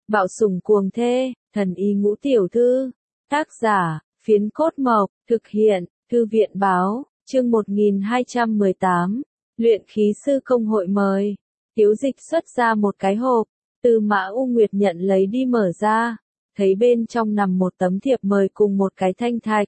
Bạo sủng cuồng thê, thần y ngũ tiểu thư. Tác giả, Phiến Cốt Mộc, thực hiện, Thư viện báo, chương 1218. Luyện khí sư công hội mời. Tiếu Dịch xuất ra một cái hộp, Tư Mã U Nguyệt nhận lấy đi mở ra, thấy bên trong nằm một tấm thiệp mời cùng một cái thanh thạch.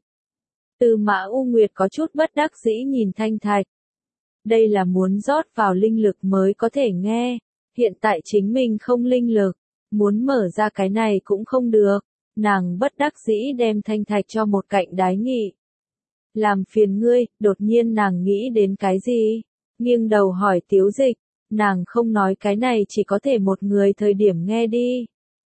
Tư Mã U Nguyệt có chút bất đắc dĩ nhìn thanh thạch. Đây là muốn rót vào linh lực mới có thể nghe, hiện tại chính mình không linh lực, muốn mở ra cái này cũng không được. Nàng bất đắc dĩ đem thanh thạch cho một cạnh Đái Nghị. Làm phiền ngươi, đột nhiên nàng nghĩ đến cái gì? Nghiêng đầu hỏi Tiếu Dịch, nàng không nói cái này chỉ có thể một người thời điểm nghe đi.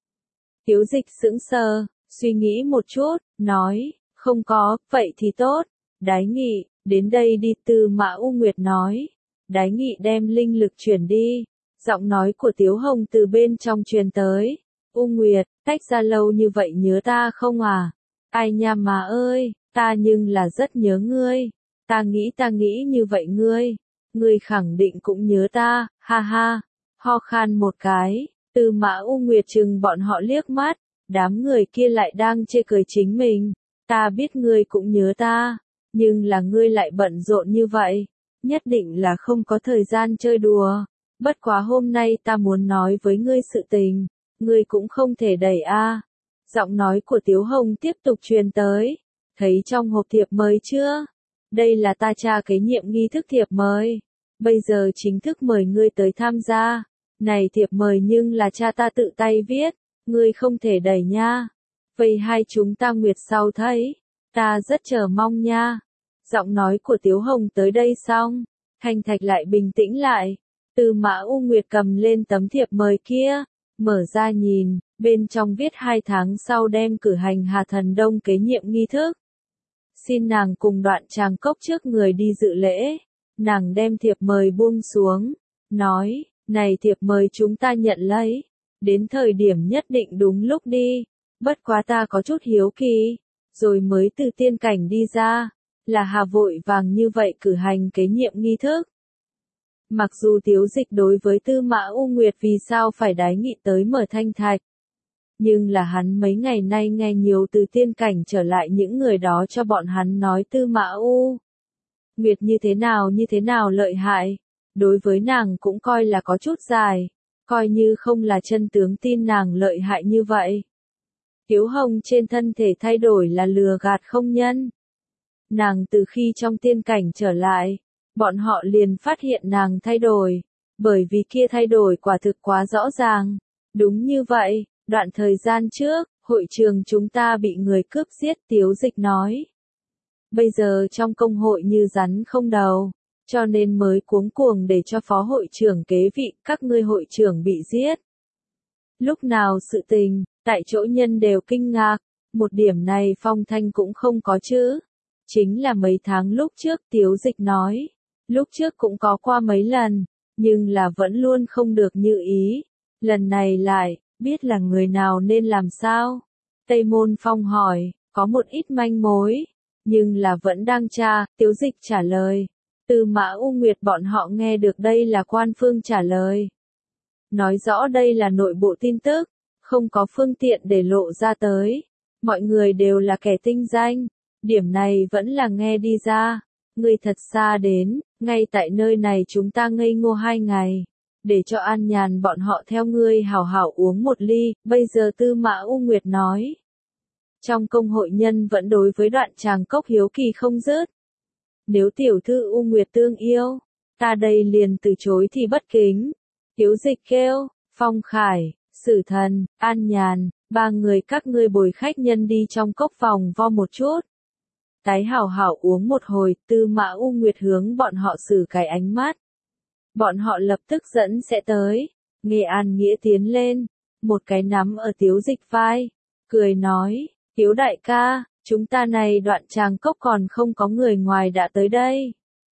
Tiếu Dịch sững sờ, suy nghĩ một chút, nói, không có, vậy thì tốt. Đái Nghị, đến đây đi. Tư Mã U Nguyệt nói. Đái Nghị đem linh lực chuyển đi. Giọng nói của Tiếu Hồng từ bên trong truyền tới. U Nguyệt, tách ra lâu như vậy nhớ ta không à? Ai nha mà ơi, ta nhưng là rất nhớ ngươi. Ta nghĩ như vậy ngươi khẳng định cũng nhớ ta, ha ha. Ho khan một cái, Tư Mã U Nguyệt trừng bọn họ liếc mắt, đám người kia lại đang chê cười chính mình. Ta biết ngươi cũng nhớ ta, nhưng là ngươi lại bận rộn như vậy, nhất định là không có thời gian chơi đùa. Bất quá hôm nay ta muốn nói với ngươi sự tình, ngươi cũng không thể đẩy a. Giọng nói của Tiếu Hồng tiếp tục truyền tới, thấy trong hộp thiệp mời chưa? Đây là ta tra kế nhiệm nghi thức thiệp mời, bây giờ chính thức mời ngươi tới tham gia. Này thiệp mời nhưng là cha ta tự tay viết, ngươi không thể đẩy nha. Vậy hai chúng ta nguyệt sau thấy, ta rất chờ mong nha. Giọng nói của Tiếu Hồng tới đây xong, thanh thạch lại bình tĩnh lại. Tư Mã U Nguyệt cầm lên tấm thiệp mời kia, mở ra nhìn, bên trong viết 2 tháng sau đem cử hành Hà Thần Đông kế nhiệm nghi thức. Xin nàng cùng Đoạn Tràng Cốc trước người đi dự lễ. Nàng đem thiệp mời buông xuống, nói, này thiệp mời chúng ta nhận lấy, đến thời điểm nhất định đúng lúc đi. Bất quá ta có chút hiếu kỳ, rồi mới từ tiên cảnh đi ra, là hà vội vàng như vậy cử hành kế nhiệm nghi thức. Mặc dù Tiếu Dịch đối với Tư Mã U Nguyệt vì sao phải Đái Nghị tới mở thanh thạch, nhưng là hắn mấy ngày nay nghe nhiều từ tiên cảnh trở lại những người đó cho bọn hắn nói Tư Mã U Nguyệt như thế nào lợi hại, đối với nàng cũng coi là có chút dài, coi như không là chân tướng tin nàng lợi hại như vậy. Tiếu Hồng trên thân thể thay đổi là lừa gạt không nhân. Nàng từ khi trong tiên cảnh trở lại, bọn họ liền phát hiện nàng thay đổi, bởi vì kia thay đổi quả thực quá rõ ràng. Đúng như vậy, đoạn thời gian trước, hội trường chúng ta bị người cướp giết. Tiếu Dịch nói. Bây giờ trong công hội như rắn không đầu, cho nên mới cuống cuồng để cho phó hội trưởng kế vị, các ngươi hội trưởng bị giết. Lúc nào sự tình, tại chỗ nhân đều kinh ngạc, một điểm này phong thanh cũng không có chứ. Chính là mấy tháng lúc trước. Tiếu Dịch nói, lúc trước cũng có qua mấy lần, nhưng là vẫn luôn không được như ý. Lần này lại, biết là người nào nên làm sao? Tây Môn Phong hỏi, có một ít manh mối, nhưng là vẫn đang tra. Tiếu Dịch trả lời. Tư Mã U Nguyệt bọn họ nghe được đây là quan phương trả lời. Nói rõ đây là nội bộ tin tức, không có phương tiện để lộ ra tới. Mọi người đều là kẻ tinh danh, điểm này vẫn là nghe đi ra. Ngươi thật xa đến, ngay tại nơi này chúng ta ngây ngô 2 ngày, để cho an nhàn bọn họ theo ngươi hảo hảo uống một ly. Bây giờ Tư Mã U Nguyệt nói, trong công hội nhân vẫn đối với Đoạn Tràng Cốc hiếu kỳ không dứt. Nếu tiểu thư U Nguyệt tương yêu, ta đây liền từ chối thì bất kính. Tiếu Dịch kêu, Phong Khải, Sử Thần, An Nhàn, 3 người các ngươi bồi khách nhân đi trong cốc vòng vo một chút. Tái hảo hảo uống một hồi. Tư Mã U Nguyệt hướng bọn họ xử cái ánh mắt. Bọn họ lập tức dẫn sẽ tới. Nghe An Nghĩa tiến lên, một cái nắm ở Tiếu Dịch vai, cười nói, Tiếu đại ca, chúng ta này Đoạn Tràng Cốc còn không có người ngoài đã tới đây.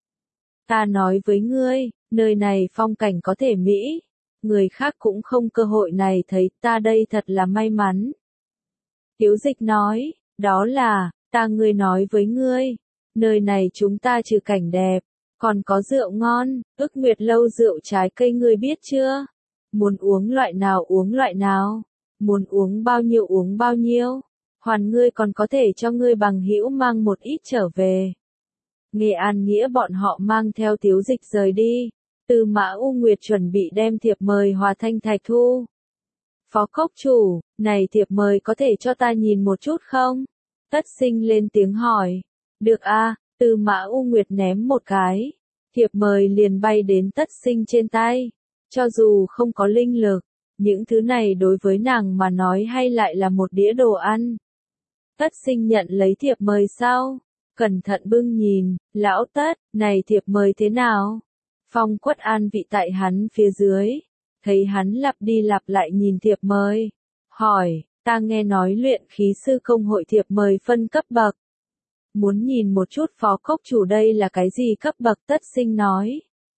Ta nói với ngươi, nơi này phong cảnh có thể mỹ, người khác cũng không cơ hội này thấy, ta đây thật là may mắn. Tiếu Dịch nói, đó là, ngươi nói với ngươi, nơi này chúng ta trừ cảnh đẹp, còn có rượu ngon, Ức Nguyệt lâu rượu trái cây ngươi biết chưa? Muốn uống loại nào uống loại nào. muốn uống bao nhiêu, hoàn ngươi còn có thể cho ngươi bằng hữu mang một ít trở về. Nghe An Nghĩa bọn họ mang theo Tiếu Dịch rời đi, Tư Mã U Nguyệt chuẩn bị đem thiệp mời Hòa Thanh Thạch thu. Phó cốc chủ, này thiệp mời có thể cho ta nhìn một chút không? Tất Sinh lên tiếng hỏi. Được a, Tư Mã U Nguyệt ném một cái. Thiệp mời liền bay đến Tất Sinh trên tay. Cho dù không có linh lực, những thứ này đối với nàng mà nói hay lại là một đĩa đồ ăn. Tất Sinh nhận lấy thiệp mời sau, cẩn thận bưng nhìn, lão Tất, này thiệp mời thế nào? Phong Quất an vị tại hắn phía dưới, thấy hắn lặp đi lặp lại nhìn thiệp mời, hỏi, ta nghe nói luyện khí sư công hội thiệp mời phân cấp bậc. Muốn nhìn một chút phó cốc chủ đây là cái gì cấp bậc? Tất Sinh nói.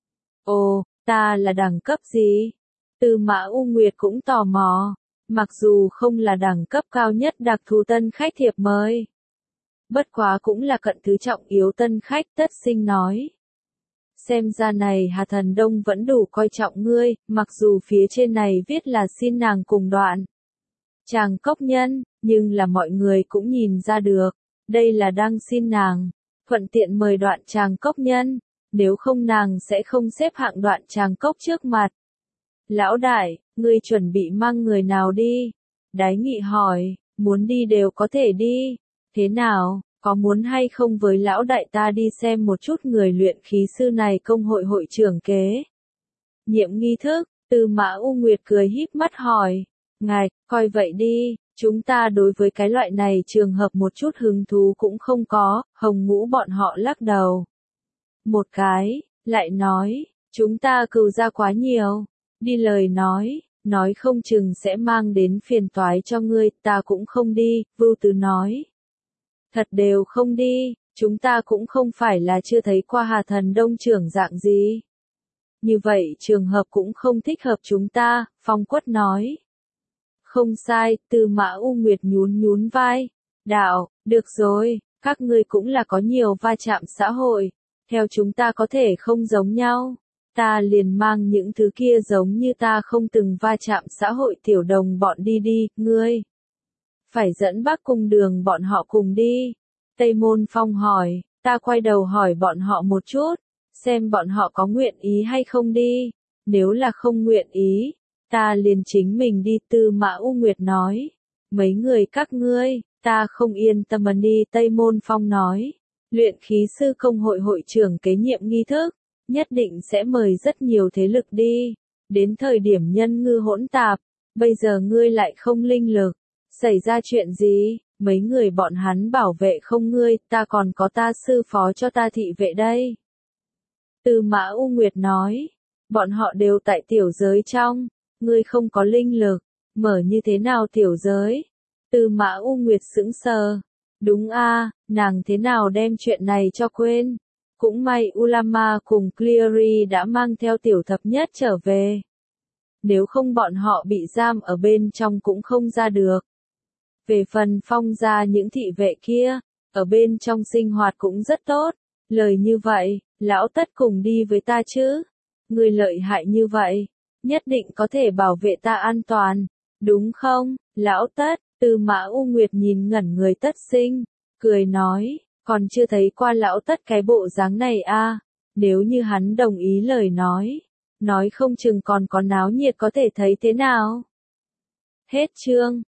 Ồ, ta là đẳng cấp gì? Tư Mã U Nguyệt cũng tò mò, mặc dù không là đẳng cấp cao nhất đặc thù tân khách thiệp mời. Bất quá cũng là cận thứ trọng yếu tân khách. Tất Sinh nói. Xem ra này Hà Thần Đông vẫn đủ coi trọng ngươi, mặc dù phía trên này viết là xin nàng cùng đoạn. Chàng cốc nhân, nhưng là mọi người cũng nhìn ra được, đây là đang xin nàng, thuận tiện mời đoạn chàng cốc nhân, nếu không nàng sẽ không xếp hạng đoạn chàng cốc trước mặt. Lão đại, ngươi chuẩn bị mang người nào đi? Đái Nghị hỏi, muốn đi đều có thể đi, thế nào? Có muốn hay không với lão đại ta đi xem một chút người luyện khí sư này công hội hội trưởng kế? Nhiệm nghi thức, Tư Mã U Nguyệt cười híp mắt hỏi. Ngài, coi vậy đi, chúng ta đối với cái loại này trường hợp một chút hứng thú cũng không có. Hồng Ngũ bọn họ lắc đầu. Một cái, lại nói, chúng ta cừu ra quá nhiều. Đi lời nói không chừng sẽ mang đến phiền toái cho ngươi, ta cũng không đi, Vưu Tứ nói. Thật đều không đi, chúng ta cũng không phải là chưa thấy qua Hà Thần Đông trưởng dạng gì. Như vậy trường hợp cũng không thích hợp chúng ta, Phong Quất nói. Không sai, Tư Mã U Nguyệt nhún vai. Đạo, được rồi, các ngươi cũng là có nhiều va chạm xã hội. Theo chúng ta có thể không giống nhau. Ta liền mang những thứ kia giống như ta không từng va chạm xã hội tiểu đồng bọn đi, ngươi. Phải dẫn Bắc Cung Đường bọn họ cùng đi. Tây Môn Phong hỏi, ta quay đầu hỏi bọn họ một chút, xem bọn họ có nguyện ý hay không đi. Nếu là không nguyện ý, ta liền chính mình đi. Tư Mã U Nguyệt nói. Mấy người các ngươi, ta không yên tâm đi. Tây Môn Phong nói. Luyện khí sư công hội hội trưởng kế nhiệm nghi thức, nhất định sẽ mời rất nhiều thế lực đi. Đến thời điểm nhân ngư hỗn tạp, bây giờ ngươi lại không linh lực. Xảy ra chuyện gì? Mấy người bọn hắn bảo vệ không ngươi, ta còn có ta sư phó cho ta thị vệ đây. Tư Mã U Nguyệt nói, bọn họ đều tại tiểu giới trong, ngươi không có linh lực, mở như thế nào tiểu giới? Tư Mã U Nguyệt sững sờ, đúng a, nàng thế nào đem chuyện này cho quên? Cũng may Ulama cùng Cleary đã mang theo tiểu thập nhất trở về. Nếu không bọn họ bị giam ở bên trong cũng không ra được. Về phần Phong gia những thị vệ kia, ở bên trong sinh hoạt cũng rất tốt. Lời như vậy, lão Tất cùng đi với ta chứ. Người lợi hại như vậy, nhất định có thể bảo vệ ta an toàn, đúng không? Lão Tất, Tư Mã U Nguyệt nhìn ngẩn người Tất Sinh, cười nói, còn chưa thấy qua lão Tất cái bộ dáng này a. Nếu như hắn đồng ý lời nói không chừng còn có náo nhiệt có thể thấy thế nào. Hết chương.